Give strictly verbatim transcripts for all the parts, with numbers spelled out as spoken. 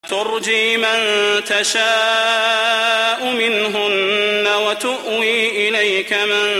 ترجي من تشاء منهن وتؤوي إليك من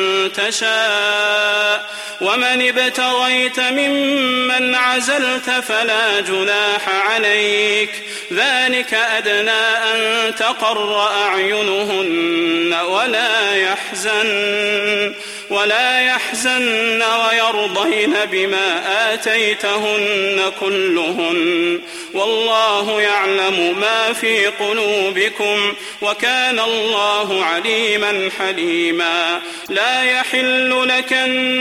تشاء ومن ابتغيت ممن عزلت فلا جناح عليك ذلك أدنى أن تقر أعينهن ولا يحزن ولا يحزن ويرضين بما آتيتهن كلهن والله يعلم ما في قلوبكم وكان الله عليما حليما. لا يحل لك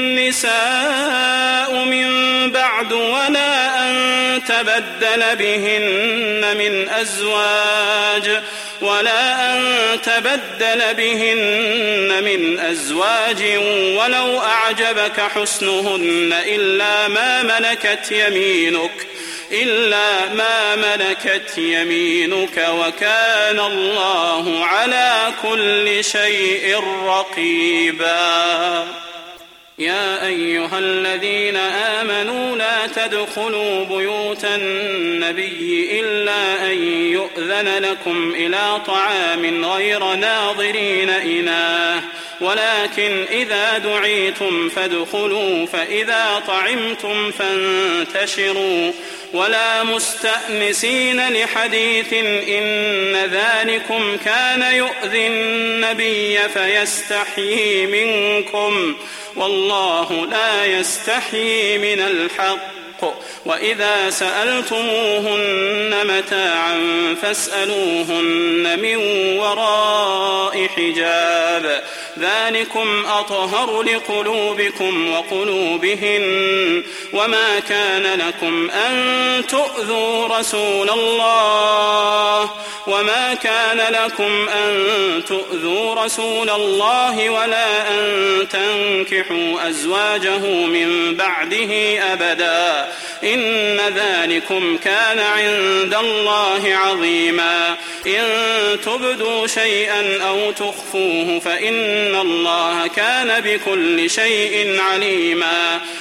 النساء من بعد ولا أن تبدل بهن من أزواج ولا أن تبدل بهن من أزواج ولو أعجبك حسنهن إلا ما ملكت يمينك إلا ما ملكت يمينك وكان الله على كل شيء رقيبا. يا أيها الذين آمنوا لا تدخلوا بيوت النبي إلا أن يؤذن لكم إلى طعام غير ناظرين إناه ولكن إذا دعيتم فادخلوا فإذا طعمتم فانتشروا ولا مستأنسين لحديث إن ذلكم كان يؤذي النبي فيستحيي منكم والله لا يستحيي من الحق. وإذا سألتموهن متاعا فاسألوهن من وراء حجاب ذلكم أطهر لقلوبكم وقلوبهن. وما كان لكم أن تؤذوا رسول الله وما كان لكم أن تؤذوا رسول الله ولا أن تنكحوا أزواجه من بعده أبدا إن ذلكم كان عند الله عظيما. إن تبدوا شيئا أو تخفوه فإن الله كان بكل شيء عليما.